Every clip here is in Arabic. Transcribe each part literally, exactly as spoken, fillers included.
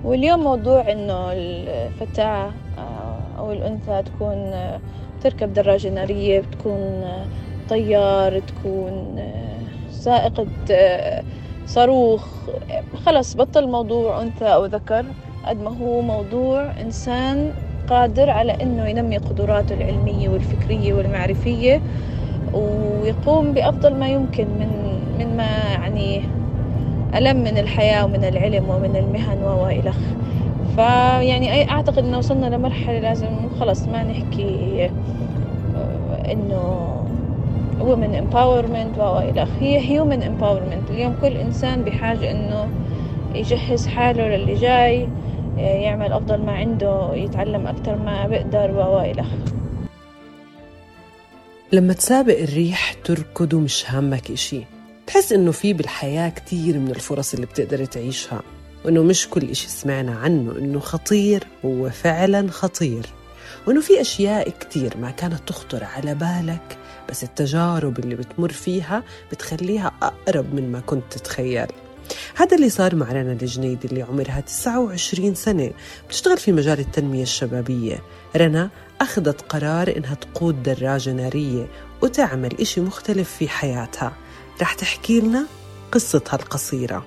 واليوم موضوع إنه الفتاة أو الأنثى تكون تركب دراجة نارية، بتكون طيار، تكون سائقة صاروخ. خلص بطل موضوع أنثى أو ذكر، قد ما هو موضوع إنسان قادر على إنه ينمي قدراته العلمية والفكرية والمعرفية، ويقوم بأفضل ما يمكن من من ما يعني ألم من الحياة ومن العلم ومن المهن وإلخ. فيعني أعتقد إنه وصلنا لمرحلة لازم خلص ما نحكي إنه women empowerment وإلخ، هي human empowerment. اليوم كل إنسان بحاجة إنه يجهز حاله للي جاي، يعمل أفضل ما عنده، يتعلم أكتر ما بقدر وإلخ. لما تسابق الريح تركض ومش هامك إشي، تحس إنه في بالحياة كتير من الفرص اللي بتقدر تعيشها، وإنه مش كل إشي سمعنا عنه إنه خطير هو فعلاً خطير، وإنه في أشياء كتير ما كانت تخطر على بالك، بس التجارب اللي بتمر فيها بتخليها أقرب من ما كنت تتخيل. هذا اللي صار مع رنا الجنيدي اللي عمرها تسعة وعشرين سنة، بتشتغل في مجال التنمية الشبابية. رنا أخذت قرار إنها تقود دراجة نارية وتعمل إشي مختلف في حياتها. رح تحكي لنا قصتها القصيرة.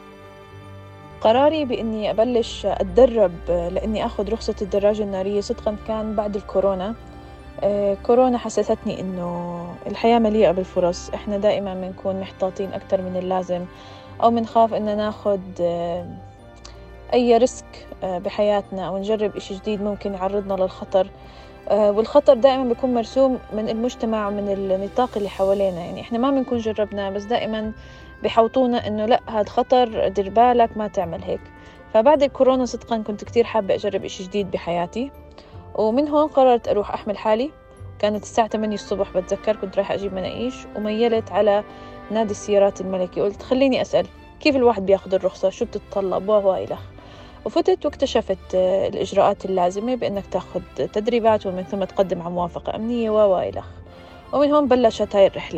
قراري بإني أبلش أتدرب لأني أخذ رخصة الدراجة النارية صدقاً كان بعد الكورونا. آه، كورونا حسستني إنه الحياة مليئة بالفرص، إحنا دائماً بنكون محتاطين أكتر من اللازم، أو منخاف إن ناخد آه، أي ريسك آه، بحياتنا، أو نجرب إشي جديد ممكن يعرضنا للخطر. آه، والخطر دائما بيكون مرسوم من المجتمع ومن النطاق اللي حوالينا، يعني إحنا ما بنكون جربنا بس دائما بيحوطونا إنه لأ هاد خطر، دير بالك ما تعمل هيك. فبعد الكورونا صدقا كنت كتير حابة أجرب إشي جديد بحياتي، ومن هون قررت أروح أحمل حالي. كانت الساعة ثمانية الصبح بتذكر، كنت رايحة أجيب مناقيش وميلت على نادي السيارات الملكي. قلت خليني أسأل كيف الواحد بياخد الرخصة، شو بتتطلب وإلخ. وفتت واكتشفت الإجراءات اللازمة بأنك تأخذ تدريبات ومن ثم تقدم على موافقة أمنية وإلخ. ومن هون بلشت هاي الرحلة.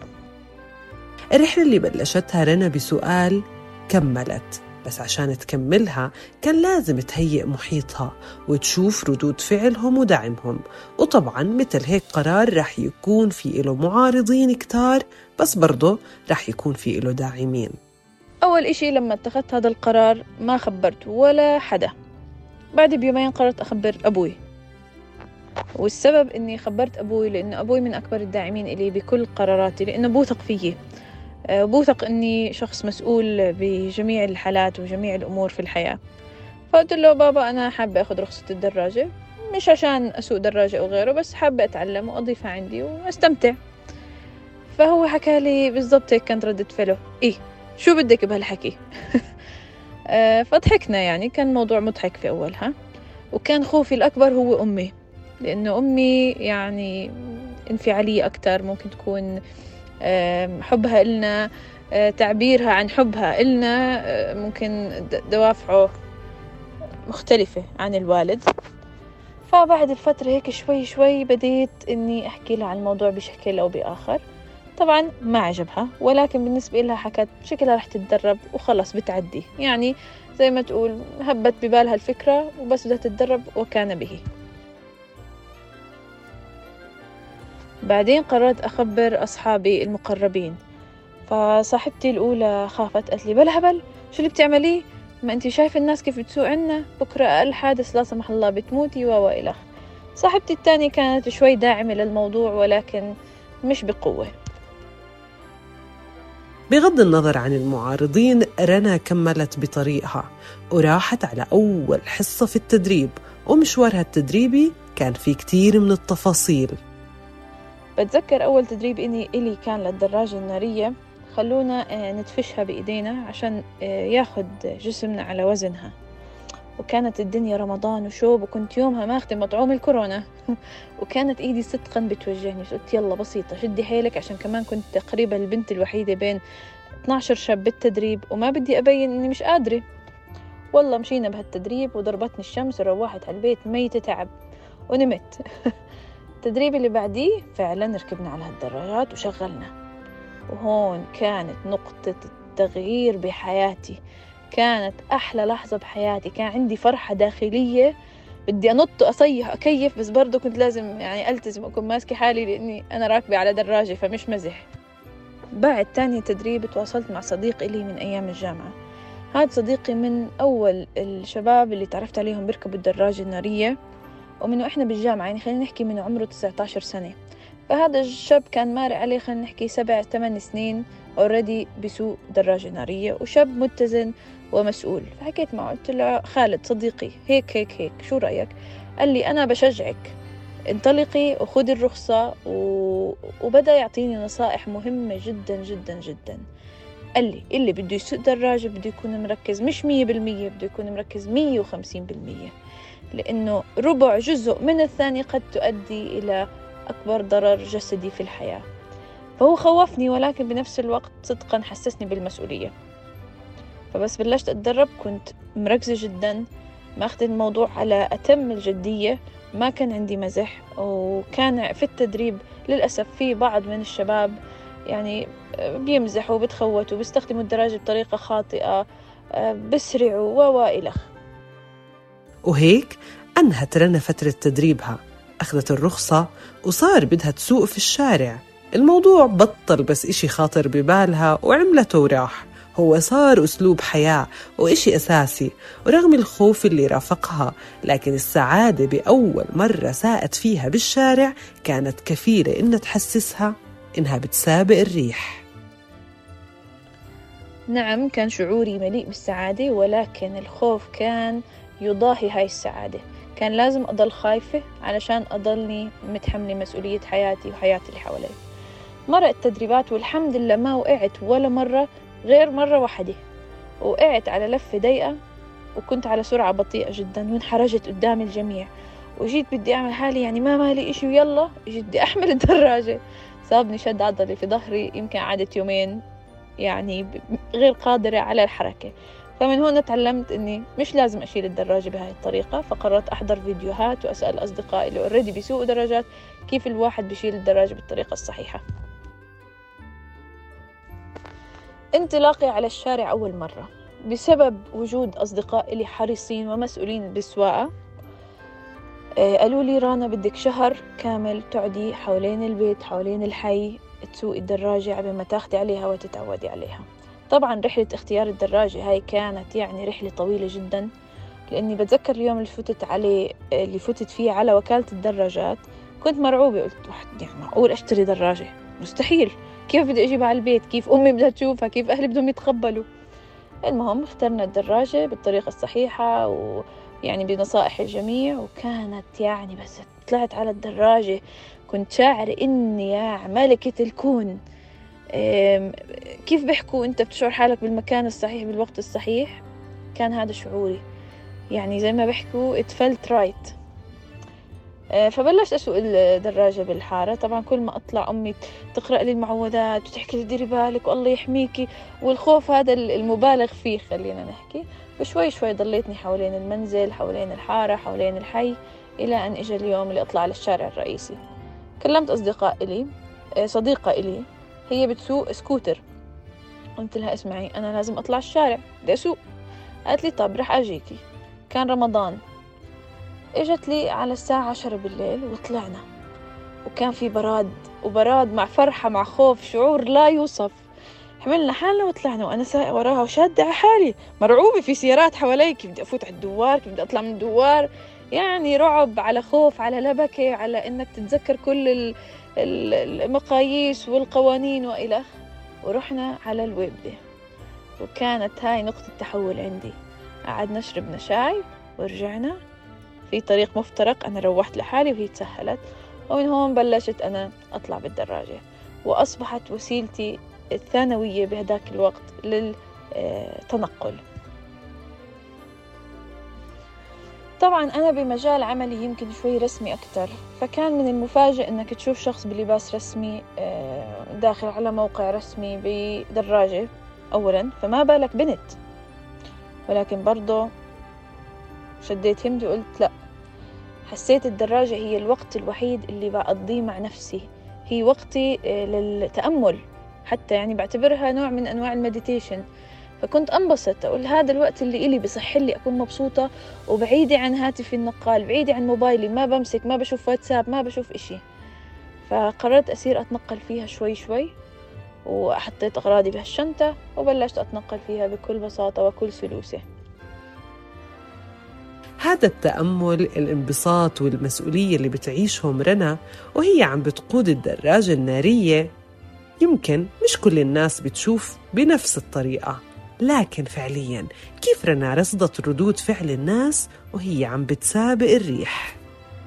الرحلة اللي بلشتها رنا بسؤال كملت، بس عشان تكملها كان لازم تهيئ محيطها وتشوف ردود فعلهم ودعمهم. وطبعاً مثل هيك قرار رح يكون في له معارضين كتار، بس برضه رح يكون في له داعمين. أول إشي لما اتخذت هذا القرار ما خبرت ولا حدا. بعد بيومين قررت أخبر أبوي، والسبب إني خبرت أبوي لأنه أبوي من أكبر الداعمين إلي بكل قراراتي، لأنه بوثق فيي، بوثق إني شخص مسؤول بجميع الحالات وجميع الأمور في الحياة. فقلت له بابا أنا حابة أخذ رخصة الدراجة، مش عشان أسوق دراجة أو غيره، بس حابة أتعلم وأضيفها عندي وأستمتع. فهو حكى لي بالضبط هيك كانت ردة فعله، إيه شو بدك بهالحكي؟ فضحكنا، يعني كان موضوع مضحك في أولها. وكان خوفي الأكبر هو أمي، لأنه أمي يعني انفعالية أكتر، ممكن تكون حبها إلنا، تعبيرها عن حبها إلنا ممكن دوافعه مختلفة عن الوالد. فبعد الفترة هيك شوي شوي بديت إني أحكي لها عن الموضوع بشكل أو بآخر. طبعا ما عجبها، ولكن بالنسبة لها حكت شكلها رح تتدرب وخلص بتعدي، يعني زي ما تقول هبت ببالها الفكرة وبس بدها تتدرب وكان به. بعدين قررت أخبر أصحابي المقربين. فصاحبتي الأولى خافت، قالت لي بلا هبل شو اللي بتعمليه، ما أنتي شايفة الناس كيف بتسوق عنا، بكرة أقل حادث لا سمح الله بتموتي وإلخ. صاحبتي الثانية كانت شوي داعمة للموضوع ولكن مش بقوة. بغض النظر عن المعارضين، رنا كملت بطريقها وراحت على أول حصة في التدريب، ومشوارها التدريبي كان في كتير من التفاصيل. بتذكر أول تدريب إني إلي كان للدراجة النارية، خلونا نتفشها بإيدينا عشان ياخد جسمنا على وزنها، وكانت الدنيا رمضان وشوب، وكنت يومها ماخذة مطعوم الكورونا وكانت إيدي صدقا بتوجهني. قلت يلا بسيطة شدي حيلك، عشان كمان كنت تقريبا البنت الوحيدة بين اثنا عشر شاب بالتدريب وما بدي أبين إني مش قادرة. والله مشينا بهالتدريب وضربتني الشمس وروحت على البيت ميتة تعب ونمت. التدريب اللي بعديه فعلا ركبنا على هالدراجات وشغلنا، وهون كانت نقطة التغيير بحياتي. كانت أحلى لحظة بحياتي. كان عندي فرحة داخلية بدي أنط وأصيح أكيف، بس برضو كنت لازم يعني ألتزم أكون ماسكة حالي لأني أنا راكبة على دراجة فمش مزح. بعد تاني تدريب تواصلت مع صديق إلي من أيام الجامعة. هذا صديقي من أول الشباب اللي تعرفت عليهم بيركبوا الدراجة النارية، ومن وإحنا بالجامعة يعني خلينا نحكي من عمره تسعة عشر سنة. فهذا الشاب كان مارق عليه خلينا نحكي سبع ثمان سنين اوريدي بسوق دراجة نارية، وشاب متزن ومسؤول. فحكيت معه قلت له خالد صديقي هيك هيك هيك شو رأيك؟ قال لي أنا بشجعك، انطلقي وخذي الرخصة و... وبدأ يعطيني نصائح مهمة جدا جدا جدا. قال لي اللي بده يسوق دراجة بده يكون مركز مش مية بالمية، بده يكون مركز مية وخمسين بالمية، لأنه ربع جزء من الثانية قد تؤدي إلى أكبر ضرر جسدي في الحياة. فهو خوفني، ولكن بنفس الوقت صدقا حسسني بالمسؤولية. فبس بلشت أتدرب كنت مركزة جدا، ما أخذ الموضوع على أتم الجدية، ما كان عندي مزح. وكان في التدريب للأسف في بعض من الشباب يعني بيمزحوا بتخوتوا بيستخدموا الدراجة بطريقة خاطئة، بسرعوا ووائلخ. وهيك أنهت رنا فترة تدريبها، أخذت الرخصة وصار بدها تسوق في الشارع. الموضوع بطل بس إشي خاطر ببالها وعملته وراح، هو صار أسلوب حياة وإشي أساسي. ورغم الخوف اللي رافقها، لكن السعادة بأول مرة ساقت فيها بالشارع كانت كفيلة إنها تحسسها إنها بتسابق الريح. نعم كان شعوري مليء بالسعادة، ولكن الخوف كان يضاهي هاي السعادة. كان لازم أضل خايفة علشان أضلني متحملة مسؤولية حياتي وحياة اللي حوالي. مرة التدريبات والحمد لله ما وقعت ولا مرة غير مرة واحدة، وقعت على لفة ضيقة وكنت على سرعة بطيئة جدا وانحرجت قدام الجميع، وجيت بدي أعمل حالي يعني ما مالي إشي ويلا جيت بدي أحمل الدراجة، صابني شد عضلي في ظهري، يمكن عادت يومين يعني غير قادرة على الحركة. فمن هنا تعلمت إني مش لازم أشيل الدراجة بهاي الطريقة، فقررت أحضر فيديوهات وأسأل أصدقائي اللي أوريدي بيسوقوا دراجات كيف الواحد بيشيل الدراجة بالطريقة الصحيحة. انطلاقي على الشارع أول مرة بسبب وجود أصدقاء لي حريصين ومسؤولين بالسواقة. قالوا لي رانا بدك شهر كامل تعدي حوالين البيت حوالين الحي تسوقي الدراجة قبل ما تاخدي عليها وتتعودي عليها. طبعا رحلة اختيار الدراجة هاي كانت يعني رحلة طويلة جدا، لأني بتذكر اليوم اللي فتت عليه اللي فتت فيه على وكالة الدراجات كنت مرعوبة. قلت واحد يعني معقول أشتري دراجة؟ مستحيل، كيف بدي أجيبها على البيت؟ كيف أمي بدها تشوفها؟ كيف أهلي بدهم يتقبلوا؟ المهم اخترنا الدراجة بالطريقة الصحيحة ويعني بنصائح الجميع، وكانت يعني بس طلعت على الدراجة كنت شاعر إني يا ملكة الكون. كيف بيحكوا أنت بتشعر حالك بالمكان الصحيح بالوقت الصحيح، كان هذا شعوري، يعني زي ما بيحكوا it felt right. فبلشت أسوق الدراجة بالحارة. طبعا كل ما أطلع أمي تقرأ لي المعوذات وتحكي لي ديري بالك والله يحميكي، والخوف هذا المبالغ فيه خلينا نحكي. وشوي شوي ضليتني حوالين المنزل حوالين الحارة حوالين الحي، إلى أن إجا اليوم اللي أطلع على الشارع الرئيسي. كلمت أصدقاء إلي، صديقة إلي هي بتسوق سكوتر، قلت لها اسمعي أنا لازم أطلع الشارع بدي أسوق. قالت لي طب رح أجيكي. كان رمضان، اجت لي على الساعة عشرة بالليل وطلعنا، وكان في براد وبراد مع فرحة مع خوف، شعور لا يوصف. حملنا حالنا وطلعنا وأنا سايقة وراها وشادة على حالي مرعوبة، في سيارات حوالي، كيف بدي أفوت على الدوار، كيف بدي أطلع من الدوار، يعني رعب على خوف على لبكة على إنك تتذكر كل المقاييس والقوانين وإلخ. ورحنا على الويبدة، وكانت هاي نقطة تحول عندي. قعدنا شربنا شاي ورجعنا في طريق مفترق، أنا روحت لحالي وهي تسهلت، ومن هون بلشت أنا أطلع بالدراجة، وأصبحت وسيلتي الثانوية بهداك الوقت للتنقل. طبعا أنا بمجال عملي يمكن شوي رسمي أكتر، فكان من المفاجئ أنك تشوف شخص بلباس رسمي داخل على موقع رسمي بدراجة أولا، فما بالك بنت. ولكن برضو شديت همدي وقلت لا، حسيت الدراجة هي الوقت الوحيد اللي بقضيه مع نفسي، هي وقتي للتأمل، حتى يعني بعتبرها نوع من أنواع المديتيشن. فكنت أنبسط أقول هذا الوقت اللي إلي بصح لي أكون مبسوطة وبعيدة عن هاتفي النقال، بعيدة عن موبايلي، ما بمسك، ما بشوف واتساب، ما بشوف إشي. فقررت أصير أتنقل فيها شوي شوي، وحطيت أغراضي بهالشنطة وبلشت أتنقل فيها بكل بساطة وكل سلوسة. هذا التأمل، الانبساط والمسؤولية اللي بتعيشهم رنا وهي عم بتقود الدراجة النارية، يمكن مش كل الناس بتشوف بنفس الطريقة، لكن فعلياً كيف رنا رصدت ردود فعل الناس وهي عم بتسابق الريح؟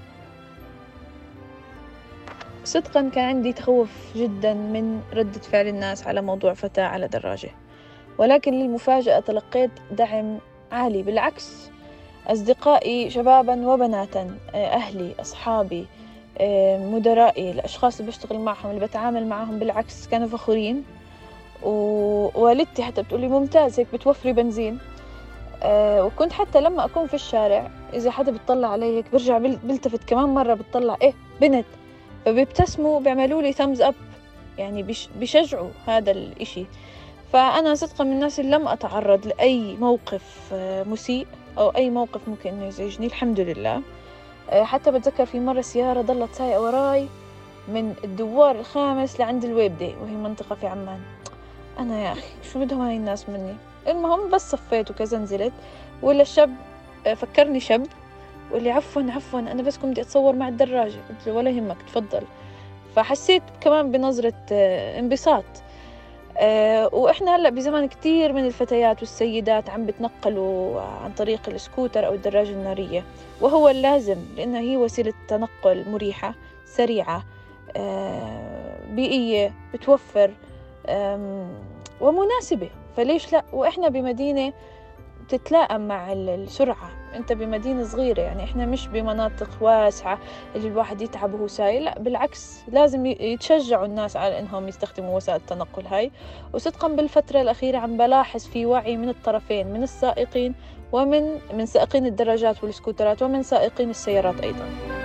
صدقاً كان عندي تخوف جداً من ردة فعل الناس على موضوع فتاة على دراجة، ولكن للمفاجأة تلقيت دعم عالي. بالعكس، أصدقائي شباباً وبناتاً، أهلي، أصحابي، مدرائي، الأشخاص اللي بشتغل معهم، اللي بتعامل معهم، بالعكس كانوا فخورين. ووالدتي حتى بتقولي ممتاز، هيك بتوفري بنزين. أه وكنت حتى لما أكون في الشارع إذا حدا بتطلع علي هيك برجع بلتفت كمان مرة بتطلع إيه بنت، فبيبتسموا بيعملوا لي thumbs up، يعني بيش بيشجعوا هذا الإشي. فأنا صدقا من الناس اللي لم أتعرض لأي موقف مسيء أو أي موقف ممكن إنه يزعجني، الحمد لله. أه حتى بتذكر في مرة سيارة ضلت سايقة وراي من الدوار الخامس لعند الويبدي، وهي منطقة في عمان. أنا يا أخي شو بدهم هاي الناس مني؟ المهم بس صفيت وكذا نزلت، ولا الشاب فكرني شاب واللي عفوا عفوا أنا بس كنت أتصور مع الدراجة، قلت له ولا يهمك تفضل. فحسيت كمان بنظرة انبساط. وإحنا هلأ بزمان كتير من الفتيات والسيدات عم بتنقلوا عن طريق السكوتر أو الدراجة النارية، وهو اللازم لأنها هي وسيلة تنقل مريحة، سريعة، بيئية، بتوفر ومناسبة، فليش لا؟ وإحنا بمدينة تتلائم مع السرعة، أنت بمدينة صغيرة، يعني إحنا مش بمناطق واسعة اللي الواحد يتعب وهو سايق، لا بالعكس لازم يتشجعوا الناس على إنهم يستخدموا وسائل التنقل هاي. وصدقا بالفترة الأخيرة عم بلاحظ في وعي من الطرفين، من السائقين ومن من سائقين الدراجات والسكوترات ومن سائقين السيارات أيضا.